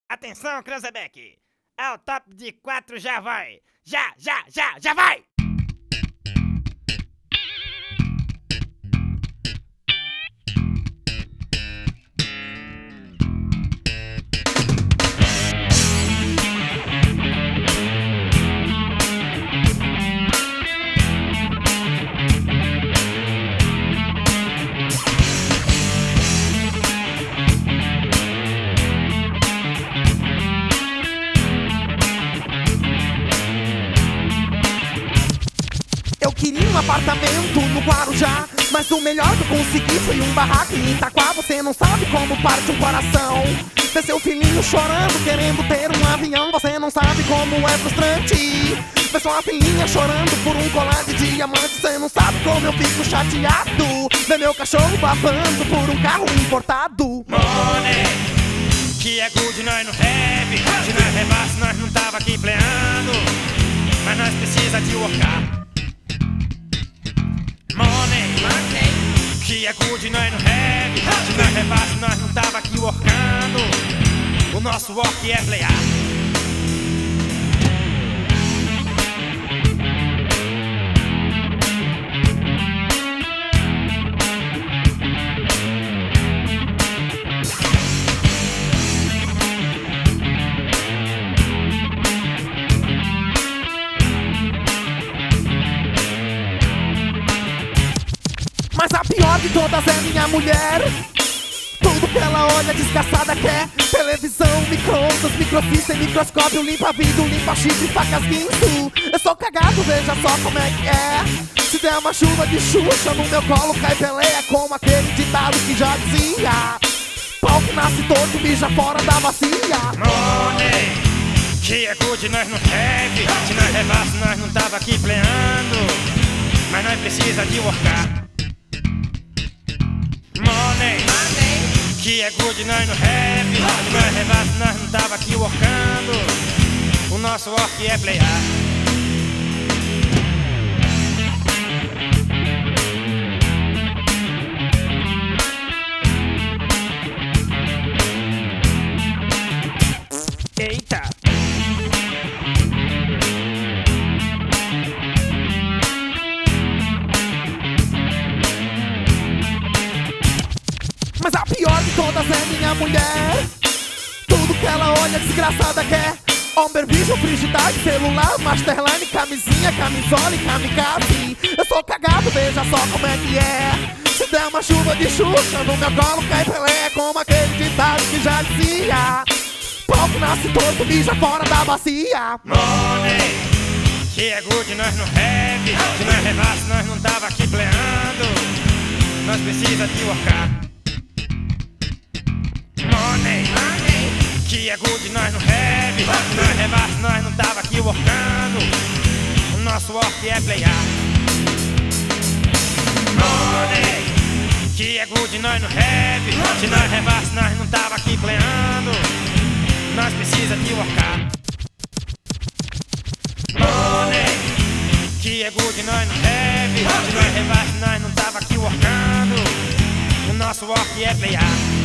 Atenção, Cranzebeck! Ao top de 4 já vai! Já vai! Eu queria um apartamento no Guarujá, mas o melhor que eu consegui foi um barraco em Itaquá. Você não sabe como parte um coração ver seu filhinho chorando, querendo ter um avião. Você não sabe como é frustrante ver sua filhinha chorando por um colar de diamante. Você não sabe como eu fico chateado ver meu cachorro babando por um carro importado. Money, que é good, nós não have. Se nós rebasse, nós não tava aqui pleando, mas nós precisa de workar. Money, que é good, nós não have. Se nós rebasse, nós não tava aqui workando. O nosso work é playar. Mas a pior de todas é minha mulher. Tudo que ela olha desgraçada quer: televisão, micro-ondas, microfície, microscópio, limpa-vidro, limpa-chifre, facas, guinso. Eu sou cagado, veja só como é que é. Se der uma chuva de Xuxa, no meu colo cai Pelé. Como aquele ditado que já dizia: pau que nasce torto, mija fora da bacia. Money, que é good, nós não have. Se nós rebasse, nós não tava aqui pleando, mas nós precisa de workar. Money, que é good, nós não have. Se nós rebasse, nós não tava aqui workando. O nosso work é playar. Eita! Mas a pior de todas é minha mulher. Tudo que ela olha desgraçada quer: Homber Vision, frigidaire, celular, masterline, camisinha, camisola e kamikaze. Eu sou cagado, veja só como é que é. Se der uma chuva de Xuxa, no meu colo cai Pelé. Como aquele ditado que já dizia: pau que nasce torto, mija fora da bacia. Money, que é good, nós não have. Se nós rebasse, nós não tava aqui pleando, nós precisa de workar. Money, que é good, nós não have. Se nós rebasse, nós não tava aqui workando. O nosso work é playar. Money, que é good, nós não have. Se nós rebasse, nós não tava aqui pleando, nós precisa de workar. Money, que é good, nós não have. Se nós rebasse, nós não tava aqui workando. O nosso work é playar.